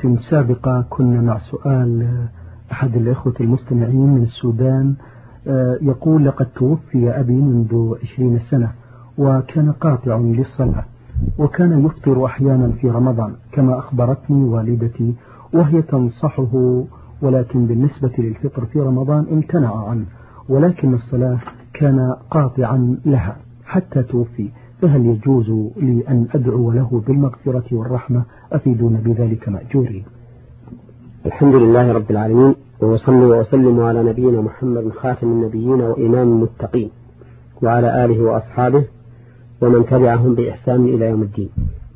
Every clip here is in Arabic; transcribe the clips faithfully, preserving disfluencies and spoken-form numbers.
سابقة كنا مع سؤال أحد الإخوة المستمعين من السودان، يقول: لقد توفي أبي منذ عشرين سنة وكان قاطع للصلاة، وكان يفطر أحيانا في رمضان كما أخبرتني والدتي، وهي تنصحه، ولكن بالنسبة للفطر في رمضان امتنع عنه، ولكن الصلاة كان قاطعا لها حتى توفي، فهل يجوز لي أن أدعو له بالمغفرة والرحمة؟ أفيدون بذلك مأجورين. الحمد لله رب العالمين، وصلي وسلم على نبينا محمد خاتم النبيين وإمام المتقين، وعلى آله وأصحابه ومن تبعهم بإحسان إلى يوم الدين.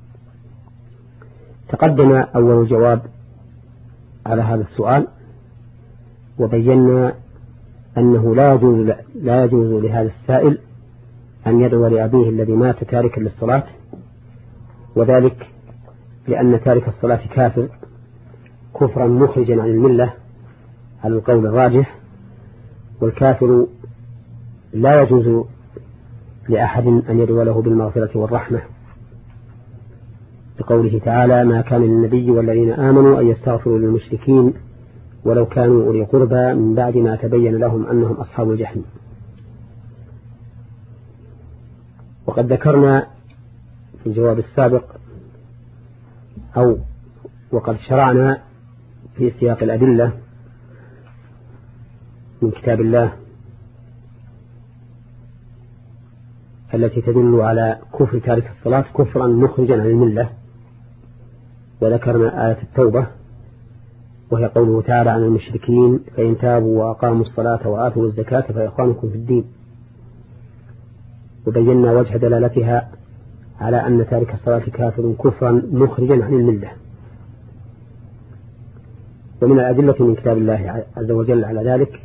تقدم أول الجواب على هذا السؤال، وبينا أنه لا يجوز, لا يجوز لهذا السائل أن يدعو لأبيه الذي مات تاركا للصلاة، وذلك لأن تارك الصلاة كافر كفرا مخرجا عن الملة على القول الراجح، والكافر لا يجوز لأحد أن يدعو له بالمغفرة والرحمة، بقوله تعالى: ما كان للنبي والذين آمنوا أن يستغفروا للمشركين ولو كانوا أولي قربى من بعد ما تبين لهم أنهم أصحاب الجحيم. وقد ذكرنا في الجواب السابق أو وقد شرعنا في سياق الأدلة من كتاب الله التي تدل على كفر تارك الصلاة كفرا مخرجا عن الملة، وذكرنا آية التوبة وهي قوله تعالى عن المشركين: فإن تابوا وأقاموا الصلاة وآتوا الزكاة فإخوانكم في الدين. وبينا وجه دلالتها على أن تارك الصلاة كافر كفرا مخرجا عن الملة. ومن الأدلة من كتاب الله عز وجل على ذلك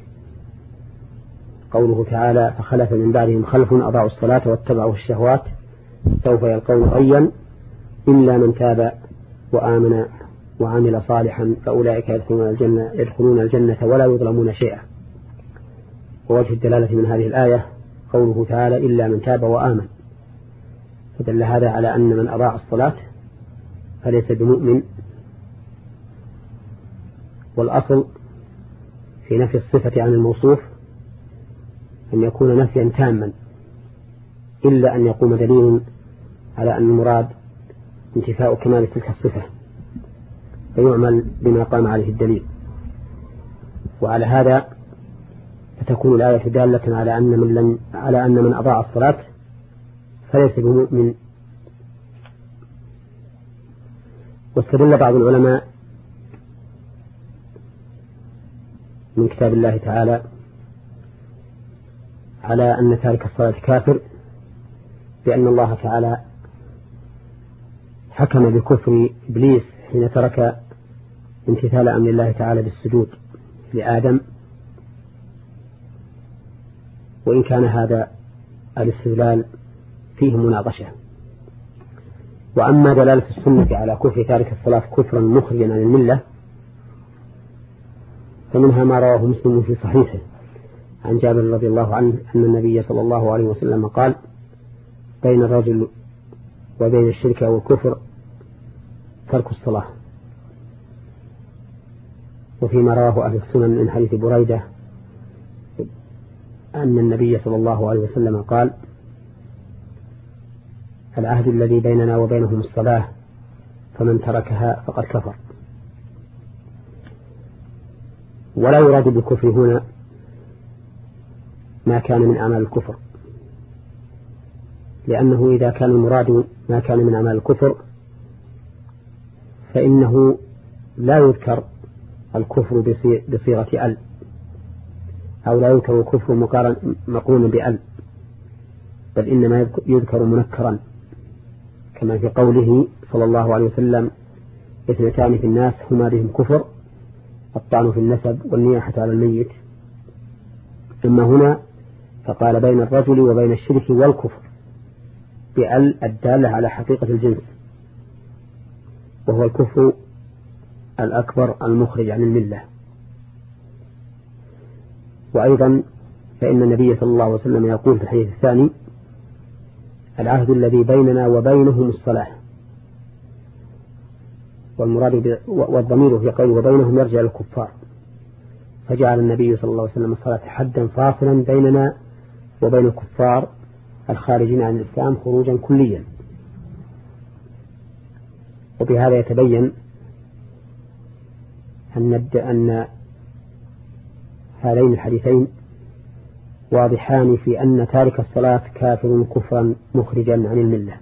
قوله تعالى: فخلف من بعدهم خلف أضاعوا الصلاة واتبعوا الشهوات سوف يلقون غيا إلا من تاب وآمن وعمل صالحا فأولئك يدخلون الجنة, يدخلون الجنة ولا يظلمون شيئا. ووجه الدلالة من هذه الآية قوله تعالى: إلا من تاب وآمن، فدل هذا على أن من أضاع الصلاة فليس بمؤمن. والأصل في نفي الصفة عن الموصوف أن يكون نفيا تاما، إلا أن يقوم دليل على أن المراد انتفاء كمال تلك الصفة فيعمل بما قام عليه الدليل. وعلى هذا فتكون الآية دالة على أن من لم على أن من أضاع الصلاة فليس بمؤمن. واستدل بعض العلماء من كتاب الله تعالى على أن تارك الصلاة كافر بأن الله تعالى حكم بكفر إبليس حين ترك امتثال أمر الله تعالى بالسجود لآدم، وإن كان هذا الاستدلال فيه مناقشة. وأما دلالة السنة على كفر تارك الصلاة كفرا مخرجا عن الملة فمنها ما رواه مسلم في صحيحه عن جابر رضي الله عنه أن النبي صلى الله عليه وسلم قال: بين الرجل وبين الشرك والكفر ترك الصلاة. وفيما رواه أهل السنن من حديث بريدة أن النبي صلى الله عليه وسلم قال: العهد الذي بيننا وبينهم الصلاة فمن تركها فقد كفر. ولا يراد بالكفر هنا ما كان من أعمال الكفر، لأنه إذا كان المراد ما كان من أعمال الكفر فإنه لا يذكر الكفر بصيغة ال، أو لا يذكر الكفر مقرونا بال، بل إنما يذكر منكرا، كما في قوله صلى الله عليه وسلم: اثنتان في الناس هما بهم كفر، الطعن في النسب والنياحة على الميت. أما هنا فقال: بين الرجل وبين الشرك والكفر بأل الدالة على حقيقة الجنس، وهو الكفر الأكبر المخرج عن الملة. وأيضا فإن النبي صلى الله عليه وسلم يقول في الحديث الثاني: العهد الذي بيننا وبينهم الصلاة، والمراد والضمير في قوله وبينهم يرجع للكفار، فجعل النبي صلى الله عليه وسلم الصلاة حدا فاصلا بيننا وبين الكفار الخارجين عن الإسلام خروجا كليا. وبهذا يتبين أن أن هذين الحديثين واضحان في أن تارك الصلاة كافر كفرا مخرجا عن الملة.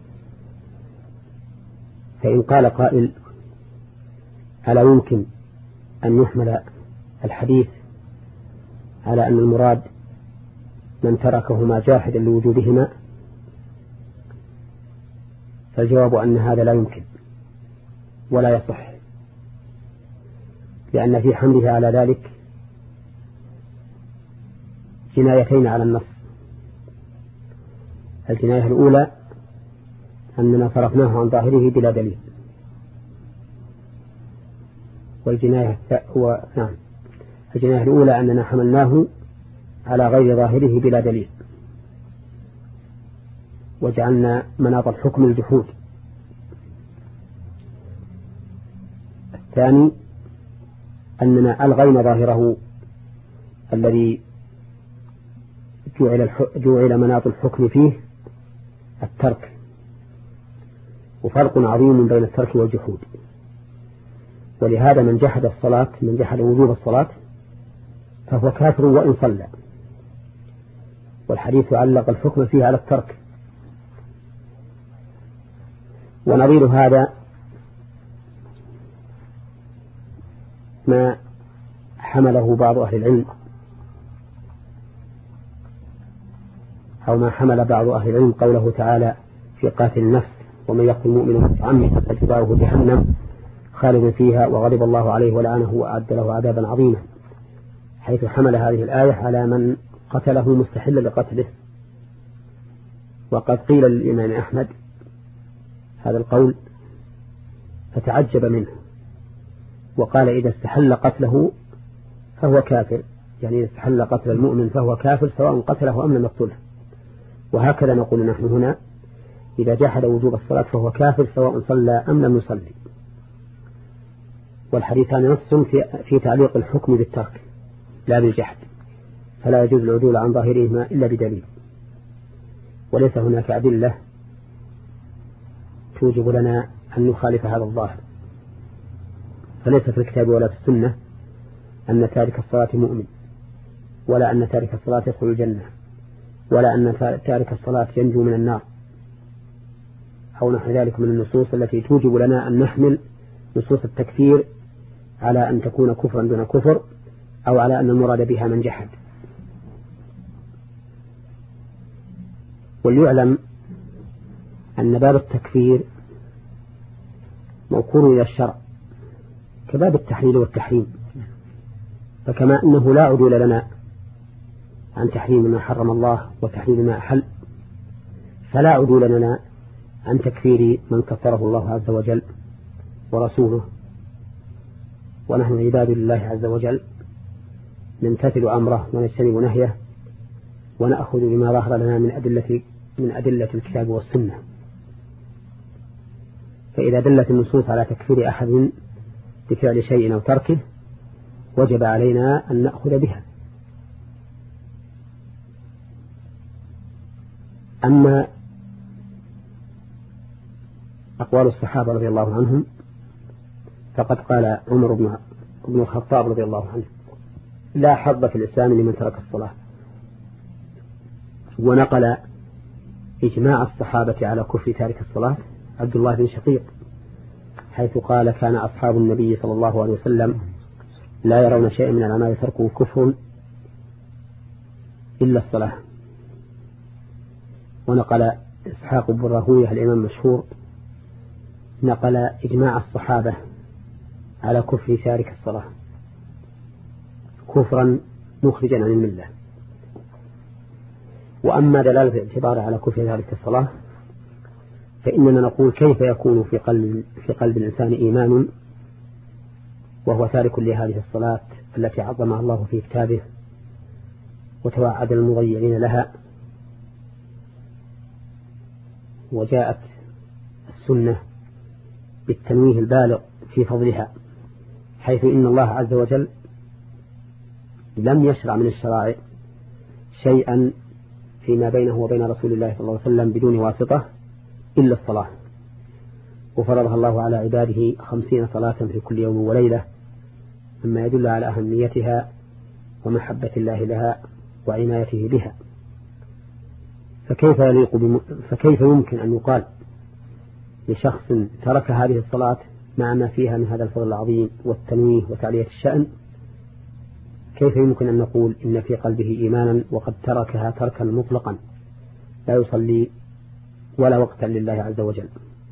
فإن قال قائل ألا يمكن أن يحمل الحديث على أن المراد من تركهما جاحدا لوجوبهما؟ فالجواب أن هذا لا يمكن ولا يصح، لأن في حمله على ذلك جنايتين على النص. الجناية الأولى أننا صرفناه عن ظاهره بلا دليل، والجناية هو نعم الجناية الأولى أننا حملناه على غير ظاهره بلا دليل وجعلنا مناط الحكم الجحود. الثاني أننا ألغينا ظاهره الذي جعل, جعل مناط الحكم فيه الترك، وفرق عظيم بين الترك والجحود. ولهذا من جحد الصلاة من جحد وجوب الصلاة فهو كافر وإن صلى، والحديث علق الحكم فيه على الترك. ونظير هذا ما حمله بعض أهل العلم أو ما حمل بعض أهل العلم قوله تعالى في قاتل النفس ومن يقتل مؤمنا متعمدا فجزاؤه جهنم خالدا فيها وغضب الله عليه ولعنه وأعد له عذابا عظيما، حيث حمل هذه الآية على من قتله مستحلا لقتله. وقد قيل للإمام أحمد هذا القول فتعجب منه وقال إذا استحل قتله فهو كافر، يعني إذا استحل قتل المؤمن فهو كافر سواء قتله أم لم يقتله. وهكذا نقول نحن هنا إذا جحد وجوب الصلاة فهو كافر سواء صلى أم لم يصلي. والحديثان نص في, في تعليق الحكم بالترك لا بالجحد، فلا يجوز العدول عن ظاهرهما إلا بدليل، وليس هناك أدلة توجب لنا أن نخالف هذا الظاهر. فليس في الكتاب ولا في السنة أن تارك الصلاة مؤمن، ولا أن تارك الصلاة يدخل الجنة، ولا أن تارك الصلاة ينجو من النار، أو نحو ذلك من النصوص التي توجب لنا أن نحمل نصوص التكفير على أن تكون كفرا دون كفر، أو على أن المراد بها من جحد. وليعلم أن باب التكفير موكول إلى الشرع كباب التحليل والتحريم، فكما أنه لا عدول لنا عن تحريم ما حرم الله وتحليل ما أحل، فلا عدول لنا عن تكفير من كفره الله عز وجل ورسوله. ونحن عباد الله عز وجل نمتثل أمره ونجتنب نهيه ونأخذ بما ظهر لنا من أدلة من أدلة الكتاب والسنة. فإذا دلت النصوص على تكفير أحد بفعل شيء أو تركه وجب علينا أن نأخذ بها. أما أقوال الصحابة رضي الله عنهم فقد قال عمر بن الخطاب رضي الله عنه لا حظ في الإسلام لمن ترك الصلاة، ونقل إجماع الصحابة على كفر تارك الصلاة عبد الله بن شقيق حيث قال كان أصحاب النبي صلى الله عليه وسلم لا يرون شيئا من الأعمال تركه كفر إلا الصلاة. ونقل إسحاق بن راهويه الإمام المشهور نقل إجماع الصحابة على كفر تارك الصلاة كفرا مخرجا عن الملة. وأما دلالة الاعتبار على كفر تارك الصلاة فإننا نقول كيف يكون في قلب, في قلب الإنسان إيمان وهو تارك لهذه الصلاة التي عظمها الله في كتابه وتوعد المضيعين لها، وجاءت السنة بالتنويه البالغ في فضلها، حيث إن الله عز وجل لم يشرع من الشرائع شيئا فيما بينه وبين رسول الله صلى الله عليه وسلم بدون واسطة إلا الصلاة، وفرضها الله على عباده خمسين صلاة في كل يوم وليلة، مما يدل على أهميتها ومحبة الله لها وعنايته بها. فكيف يليق بم... فكيف يمكن أن يقال لشخص ترك هذه الصلاة مع ما فيها من هذا الفضل العظيم والتنويه وتعلية الشأن، كيف يمكن أن نقول إن في قلبه إيمانا وقد تركها تركا مطلقا لا يصلي ولا وقتا لله عز وجل؟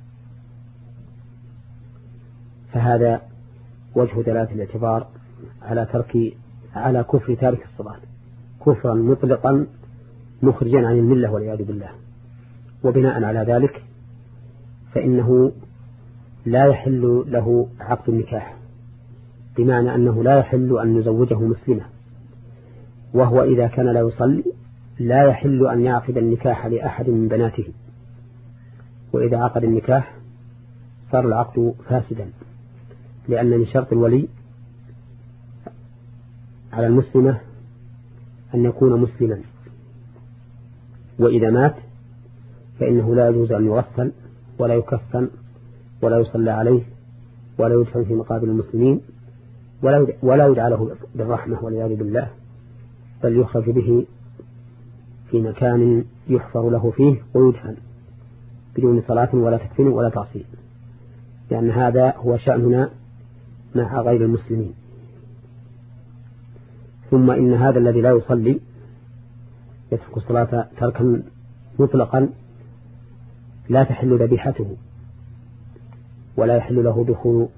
فهذا وجه دلالة الاعتبار على ترك على كفر تارك الصلاة كفرا مطلقا مخرجا عن الملة والعياذ بالله. وبناء على ذلك فإنه لا يحل له عقد النكاح، بمعنى أنه لا يحل أن نزوجه مسلمة، وهو إذا كان لا يصلي لا يحل أن يعقد النكاح لأحد من بناته، وإذا عقد النكاح صار العقد فاسدا، لأن من شرط الولي على المسلمة أن يكون مسلما، وإذا مات فإنه لا يجوز أن يغسل ولا يكفن ولا يصلى عليه ولا يدفن في مقابر المسلمين ولا يدعى له بالرحمة والعياذ بالله، بل يخرج به في مكان يحفر له فيه ويدفن بدون صلاة ولا تكفين ولا تعصيب، لأن هذا هو شأننا مع غير المسلمين. ثم إن هذا الذي لا يصلي يترك الصلاة تركا مطلقا لا تحل ذبيحته ولا يحل له دخول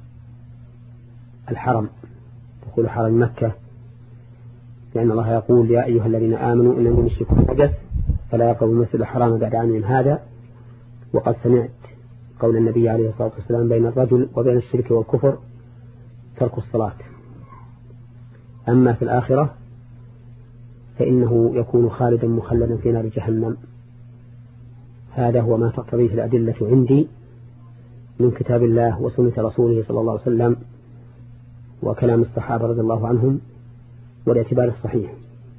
الحرم دخول حرم مكة، لأن الله يقول يا أيها الذين آمنوا إن المشركون نجس فلا يقربوا المسجد الحرام بعد عامهم هذا. وقد سمعت قول النبي عليه الصلاة والسلام بين الرجل وبين الشرك والكفر ترك الصلاة. أما في الآخرة فإنه يكون خالدا مخلدا في نار جهنم. هذا هو ما تقتضيه الأدلة عندي من كتاب الله وسنة رسوله صلى الله عليه وسلم وكلام الصحابة رضي الله عنهم والاعتبار الصحيح.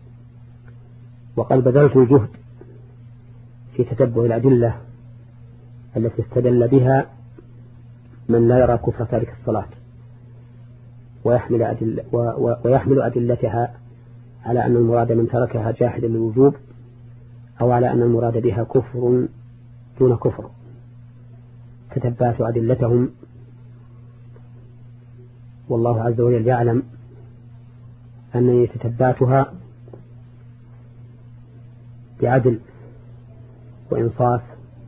وقد بذلت الجهد في تتبع الأدلة التي استدل بها من لا يرى كفر تارك الصلاة ويحمل, أدل ويحمل أدلتها على أن المراد من تركها جاحدا للوجوب، أو على أن المراد بها كفر دون كفر. تتبعت أدلتهم والله عز وجل يعلم أنني تتبعتها بعدل وإنصاف،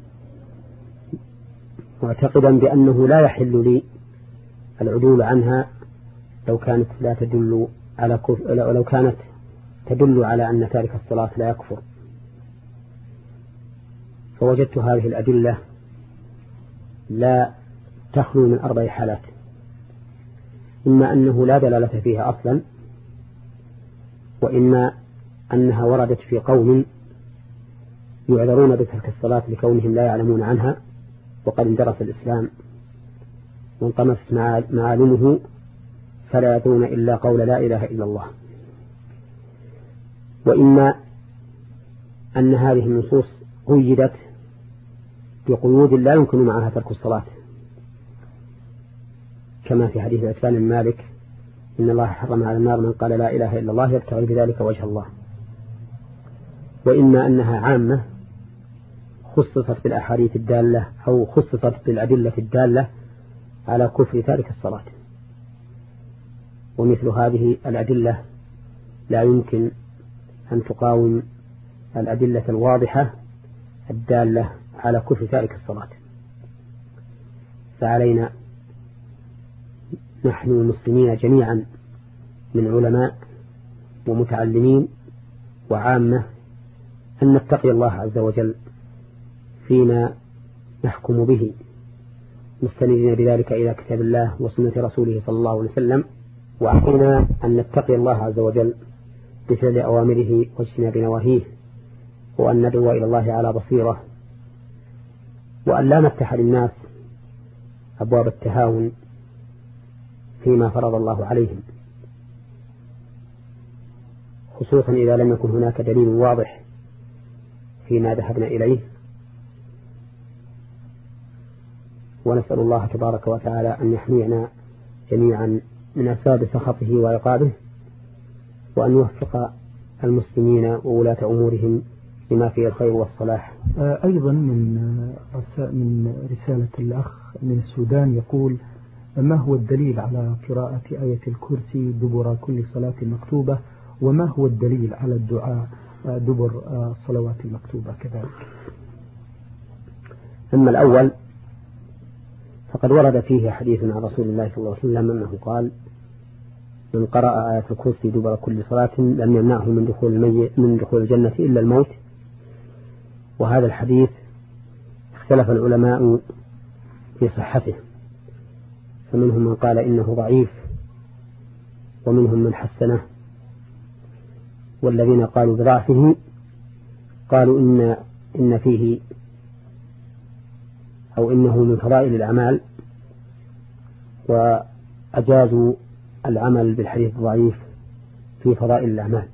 معتقدا بأنه لا يحل لي العدول عنها لو كانت لا تدل على كفر، لو كانت تدل على أن تارك الصلاة لا يكفر. فوجدت هذه الأدلة لا تخلو من أربع حالات: إما أنه لا دلالة فيها أصلا، وإما أنها وردت في قوم يعذرون بترك الصلاة لكونهم لا يعلمون عنها وقد اندرس الإسلام وانطمست معالمه فلا يدرون إلا قول لا إله إلا الله، وإما أن هذه النصوص قيدت بقيود لا يمكن معها ترك الصلاة، كما في حديث عتبان بن مالك إن الله حرم على النار من قال لا إله إلا الله يبتغي بذلك وجه الله. وإما أنها عامة خصصت بالأحاديث الدالة أو خصصت بالأدلة الدالة على كفر تارك الصلاة، ومثل هذه الأدلة لا يمكن أن تقاوم الأدلة الواضحة الدالة على كفر تارك الصلاة. فعلينا نحن المسلمين جميعا من علماء ومتعلمين وعامة أن نتقي الله عز وجل فيما نحكم به، مستندين بذلك إلى كتاب الله وسنة رسوله صلى الله عليه وسلم، وعلينا أن نتقي الله عز وجل بفعل أوامره واجتناب نواهيه، وأن ندعو إلى الله على بصيرة، وأن لا نفتح للناس أبواب التهاون فيما فرض الله عليهم، خصوصا إذا لم يكن هناك دليل واضح فيما ذهبنا إليه. ونسأل الله تبارك وتعالى أن يحمينا جميعا من أسباب سخطه وعقابه، وأن يوفق المسلمين وولاة أمورهم لما فيه الخير والصلاح. أيضا من من رسالة الأخ من السودان يقول: ما هو الدليل على قراءة آية الكرسي دبر كل صلاة مكتوبة، وما هو الدليل على الدعاء دبر الصلوات المكتوبة كذلك؟ أما الأول فقد ورد فيه حديث عن رسول الله صلى الله عليه وسلم أنه قال: من قرأ آية الكرسي دبر كل صلاة لم يمنعه من دخول الميت من دخول الجنة إلا الموت. وهذا الحديث اختلف العلماء في صحته، فمنهم من قال إنه ضعيف، ومنهم من حسنه، والذين قالوا بضعفه قالوا إن إن فيه أو إنه من فضائل الأعمال، وأجازوا العمل بالحديث الضعيف في فضائل الأعمال.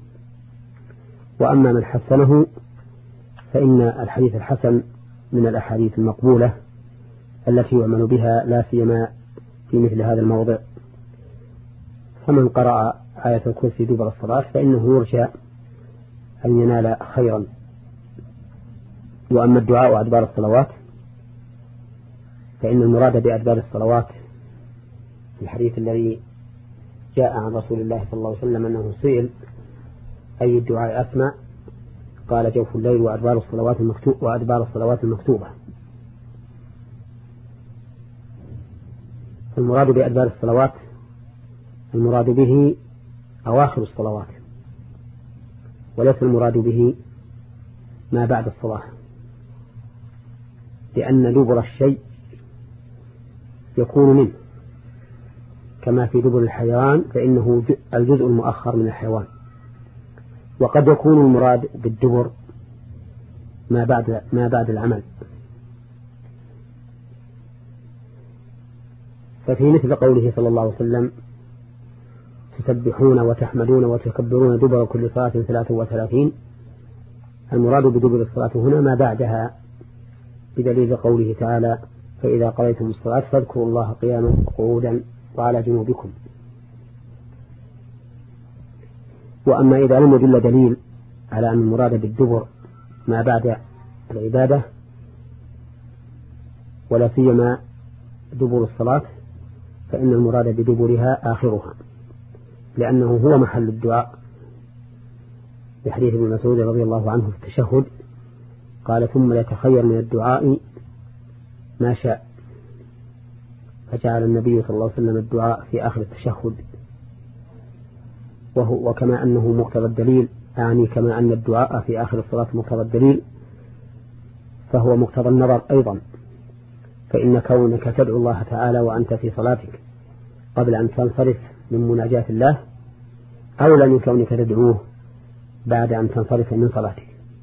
وأما من حسنه فإن الحديث الحسن من الأحاديث المقبولة التي يعمل بها، لا سيما في مثل هذا الموضع. فمن قرأ آية الكرسي دبر الصلاة فإنه يرجى أن ينال خيرا. وأما الدعاء أدبار الصلوات فإن المراد بأدبار الصلوات في الحديث الذي جاء عن رسول الله صلى الله عليه وسلم أنه سئل: أي الدعاء أسمع؟ قال: جوف الليل وأدبار الصلوات المكتوبة وأدبار الصلوات المكتوبة. المراد بأدبار الصلوات المراد به أواخر الصلوات، وليس المراد به ما بعد الصلاة، لأن دبر الشيء يكون منه، كما في دبر الحيوان فإنه الجزء المؤخر من الحيوان. وقد يكون المراد بالدبر ما بعد ما بعد العمل. ففي مثل قوله صلى الله عليه وسلم: تسبحون وتحمدون وتكبرون دبر كل صلاة ثلاث وثلاثين، المراد بدبر الصلاة هنا ما بعدها، بدليل قوله تعالى: فإذا قضيتم الصلاة فاذكروا الله قياما وقعودا وعلى جنوبكم. وأما إذا لم يدل دليل على أن المراد بالدبر ما بعد العبادة، ولا سيما دبر الصلاة، فإن المراد بدبرها آخرها، لأنه هو محل الدعاء. في حديث ابن مسعود رضي الله عنه في التشهد قال: ثم يتخير من الدعاء ما شاء، فجعل النبي صلى الله عليه وسلم الدعاء في آخر التشهد. وهو وكما أنه مقتضى الدليل، يعني كما أن الدعاء في آخر الصلاة مقتضى الدليل، فهو مقتضى النظر أيضا. فإن كونك تدعو الله تعالى وأنت في صلاتك قبل أن تنصرف من مناجاة الله أولى من كونك تدعوه بعد أن تنصرف من صلاتك.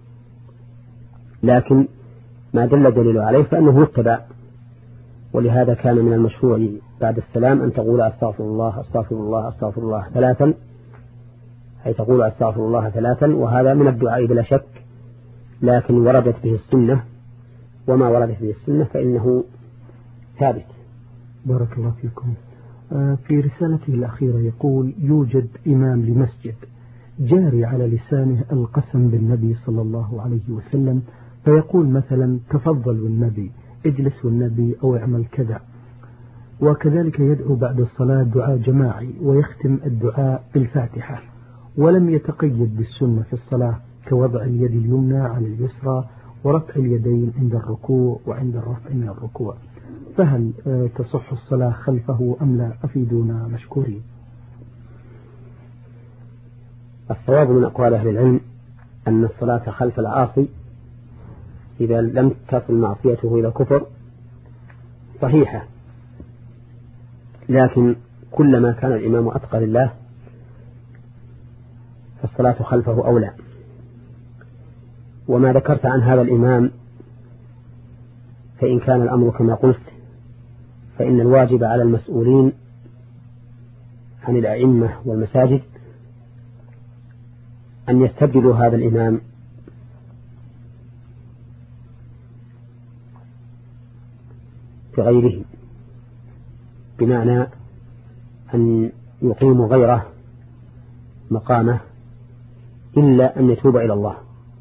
لكن ما دل دليل عليه فإنه يتبع. ولهذا كان من المشروع بعد السلام أن تقول: أستغفر الله أستغفر الله أستغفر الله ثلاثا، أي تقول أستغفر الله ثلاثا، وهذا من الدعاء بلا شك، لكن وردت به السنة، وما وردت به السنة فإنه ثابت. بارك الله فيكم. في رسالته الأخيرة يقول: يوجد إمام لمسجد جاري على لسانه القسم بالنبي صلى الله عليه وسلم، فيقول مثلا: تفضل والنبي، اجلس والنبي، أو اعمل كذا. وكذلك يدعو بعد الصلاة دعاء جماعي، ويختم الدعاء بالفاتحة، ولم يتقيد بالسنة في الصلاة كوضع اليد اليمنى على اليسرى ورفع اليدين عند الركوع وعند الرفع من الركوع. فهل تصح الصلاة خلفه أم لا؟ أفيدونا مشكورين. الصواب من أقوال أهل العلم أن الصلاة خلف العاصي إذا لم تصل معصيته إلى الكفر صحيحة، لكن كلما كان الإمام أتقى لله فالصلاة خلفه أولى. وما ذكرت عن هذا الإمام فإن كان الأمر كما قلت فإن الواجب على المسؤولين عن الأئمة والمساجد أن يستبدلوا هذا الإمام بغيره، بمعنى أن يقيموا غيره مقامه إلا أن يتوب إلى الله،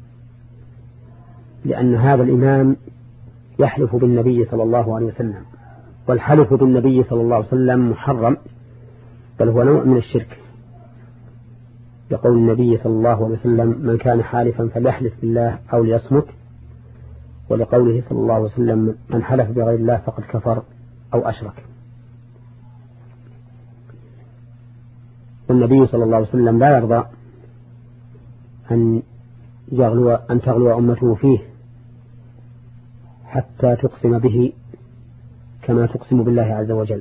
لأن هذا الإمام يحلف بالنبي صلى الله عليه وسلم، والحلف بالنبي صلى الله عليه وسلم محرم، بل هو نوع من الشرك، يقول النبي صلى الله عليه وسلم: من كان حالفا فليحلف بالله أو ليصمت، ولقوله صلى الله عليه وسلم: من حلف بغير الله فقد كفر أو أشرك. والنبي صلى الله عليه وسلم لا يرضى أن يغلو أن تغلو أمته فيه حتى تقسم به كما تقسم بالله عز وجل،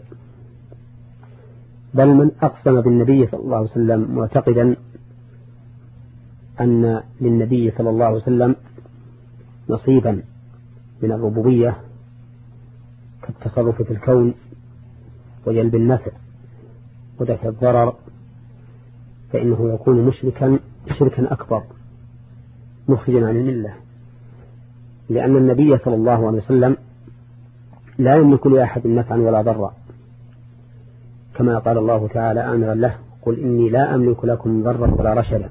بل من أقسم بالنبي صلى الله عليه وسلم معتقدا أن للنبي صلى الله عليه وسلم نصيبا من الربوبية كالتصرف في الكون وجلب النفع ودفع الضرر، فإنه يكون مشركا شركا أكبر مخرجا عن الملة، لأن النبي صلى الله عليه وسلم لا يملك لأحد نفعا ولا ضرا، كما قال الله تعالى آمرا له: قل إني لا أملك لكم ضرا ولا رشدا،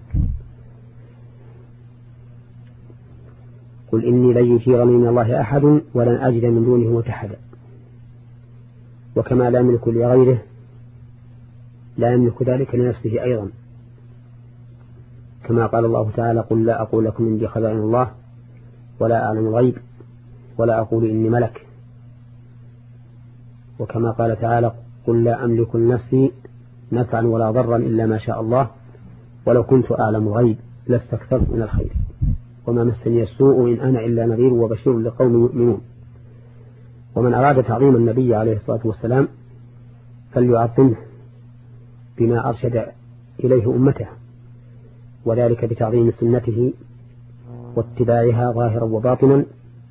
قل إني لن يجيرني من الله أحد ولن أجد من دونه ملتحدا. وكما لا يملك لغيره لا يملك ذلك لنفسه أيضا، كما قال الله تعالى: قل لا أقول لكم عندي خزائن الله ولا أعلم الغيب ولا أقول إني ملك. وكما قال تعالى: قل لا أملك لنفسي نفعا ولا ضرا إلا ما شاء الله ولو كنت أعلم الغيب لاستكثرت من الخير وما مسني السوء إن أنا إلا نذير وبشير لقوم يؤمنون. ومن أراد تعظيم النبي عليه الصلاة والسلام فليعظمه بما أرشد إليه أمته، وذلك بتعظيم سنته واتباعها ظاهرا وباطنا،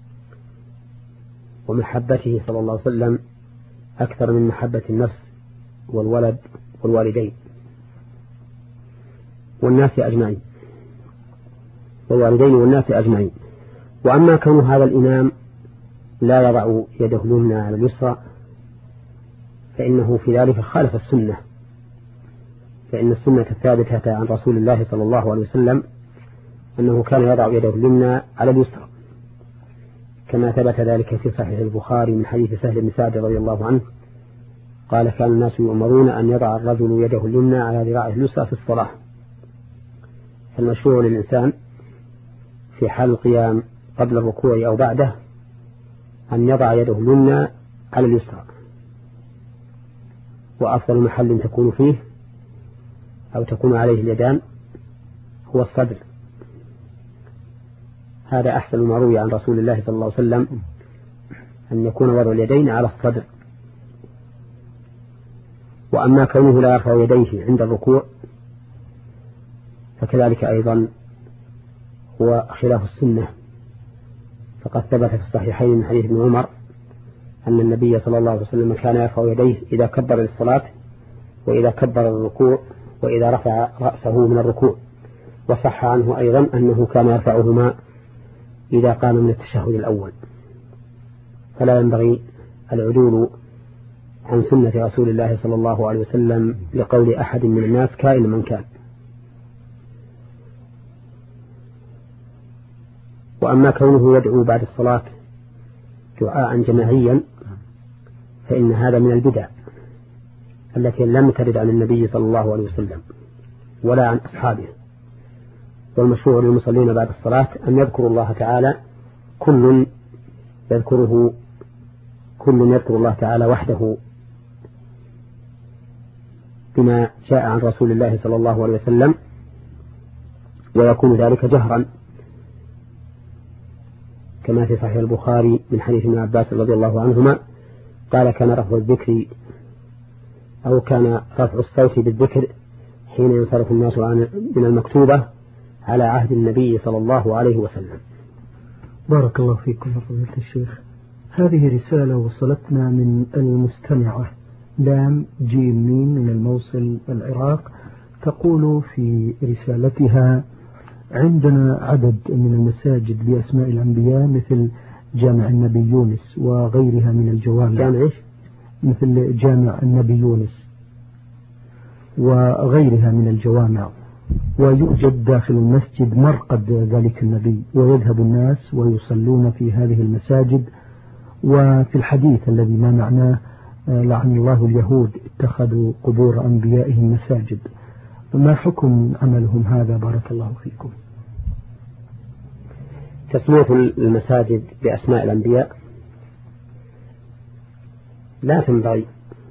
ومحبته صلى الله عليه وسلم أكثر من محبة النفس والولد والوالدين والناس أجمعين والوالدين والناس أجمعين. وأما كون هذا الإمام لا يضع يده اليمنى على اليسرى فإنه في ذلك خالف السنة، فإن السنة الثابتة عن رسول الله صلى الله عليه وسلم أنه كان يضع يده اليمنى على اليسرى، كما ثبت ذلك في صحيح البخاري من حديث سهل بن سعد رضي الله عنه قال: كان الناس يؤمرون أن يضع الرجل يده اليمنى على ذراعه اليسرى في الصلاة. فالمشروع للإنسان في حال القيام قبل الركوع أو بعده أن يضع يده اليمنى على اليسرى، وأفضل محل تكون فيه أو تكون عليه اليدان هو الصدر، هذا أحسن ما روي عن رسول الله صلى الله عليه وسلم أن يكون وضع اليدين على الصدر. وأما كونه لا يرفع يديه عند الركوع فكذلك أيضا هو خلاف السنة، فقد ثبت في الصحيحين من حديث ابن عمر أن النبي صلى الله عليه وسلم كان يرفع يديه إذا كبر للصلاة وإذا كبر الركوع وإذا رفع رأسه من الركوع، وصح عنه أيضا أنه كان يرفعهما إذا قام من التشهد الأول. فلا ينبغي العدول عن سنة رسول الله صلى الله عليه وسلم لقول أحد من الناس كائن من كان. وأما كونه يدعو بعد الصلاة دعاء جماعيا فإن هذا من البدع التي لم ترد عن النبي صلى الله عليه وسلم ولا عن أصحابه. والمشروع للمصلين بعد الصلاة أن يذكروا الله تعالى، كل يذكره كل يذكر الله تعالى وحده بما جاء عن رسول الله صلى الله عليه وسلم، ويكون ذلك جهرا كما في صحيح البخاري من حديث ابن عباس رضي الله عنهما قال: كان رفع الذكر أو كان رفع الصوت بالذكر حين ينصرف الناس من المكتوبة على عهد النبي صلى الله عليه وسلم. بارك الله فيكم فضيلة الشيخ. هذه رسالة وصلتنا من المستمعة لام جيم ميم من الموصل العراق، تقول في رسالتها: عندنا عدد من المساجد بأسماء الأنبياء مثل جامع النبي يونس وغيرها من الجوامع. جامع مثل جامع النبي يونس وغيرها من الجوامع، ويوجد داخل المسجد مرقد ذلك النبي، ويذهب الناس ويصلون في هذه المساجد. وفي الحديث الذي ما معناه: لعن الله اليهود اتخذوا قبور أنبيائهم مساجد. ما حكم عملهم هذا بارك الله فيكم؟ تسمية المساجد بأسماء الأنبياء لا تنبغي،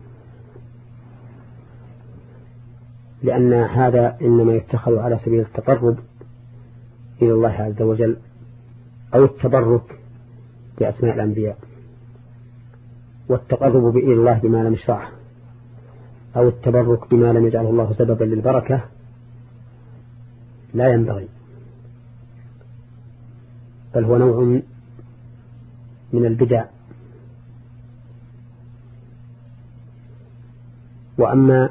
لأن هذا إنما يتخذ على سبيل التقرب إلى الله عز وجل أو التبرك بأسماء الأنبياء، والتقرب إلى الله بما لم يشرعه أو التبرك بما لم يجعله الله سببا للبركة لا ينبغي، بل هو نوع من البدع. وأما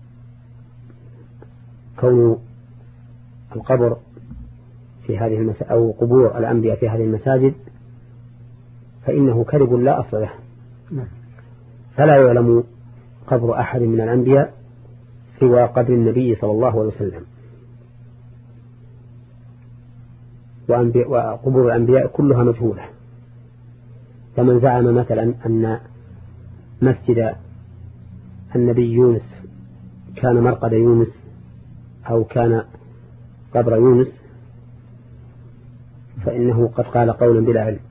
كون القبر في هذه المساجد أو قبور الأنبياء في هذه المساجد فإنه كذب لا أصل له، فلا يعلم قبر أحد من الأنبياء سوى قبر النبي صلى الله عليه وسلم، وقبور الأنبياء كلها مجهولة. فمن زعم مثلا أن مسجد النبي يونس كان مرقد يونس أو كان قبر يونس فإنه قد قال قولا بلا علم.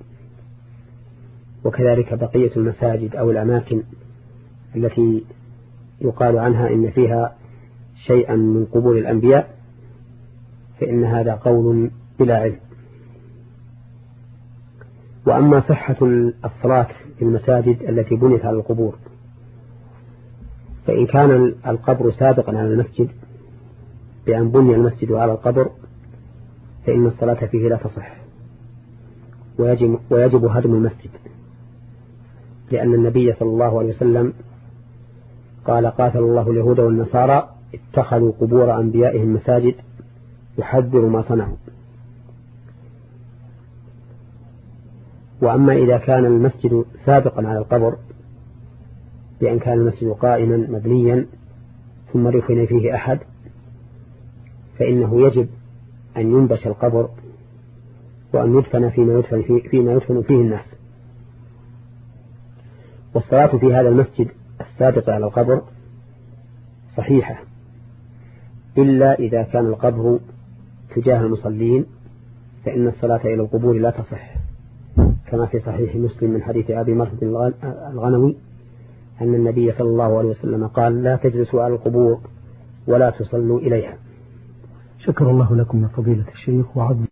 وكذلك بقية المساجد أو الأماكن التي يقال عنها إن فيها شيئا من قبور الأنبياء فإن هذا قول بلا علم. وأما صحة الصلاة في المساجد التي بنيت على القبور فإن كان القبر سابقا على المسجد بأن بني المسجد على القبر فإن الصلاة فيه لا تصح، ويجب, ويجب هدم المسجد، لأن النبي صلى الله عليه وسلم قال: قاتل الله اليهود والنصارى اتخذوا قبور أنبيائهم مساجد يحذر ما صنعوا. وأما إذا كان المسجد سابقا على القبر بأن كان المسجد قائما مبنيا ثم دفن فيه أحد فإنه يجب أن ينبش القبر وأن يدفن فيما يدفن فيه, فيما يدفن فيه الناس. والصلاة في هذا المسجد السابق على القبر صحيحة، إلا إذا كان القبر تجاه المصلين فإن الصلاة إلى القبور لا تصح، كما في صحيح مسلم من حديث أبي مرثد الغنوي أن النبي صلى الله عليه وسلم قال: لا تجلسوا على القبور ولا تصلوا إليها. شكر الله لكم يا فضيلة الشيخ وعظم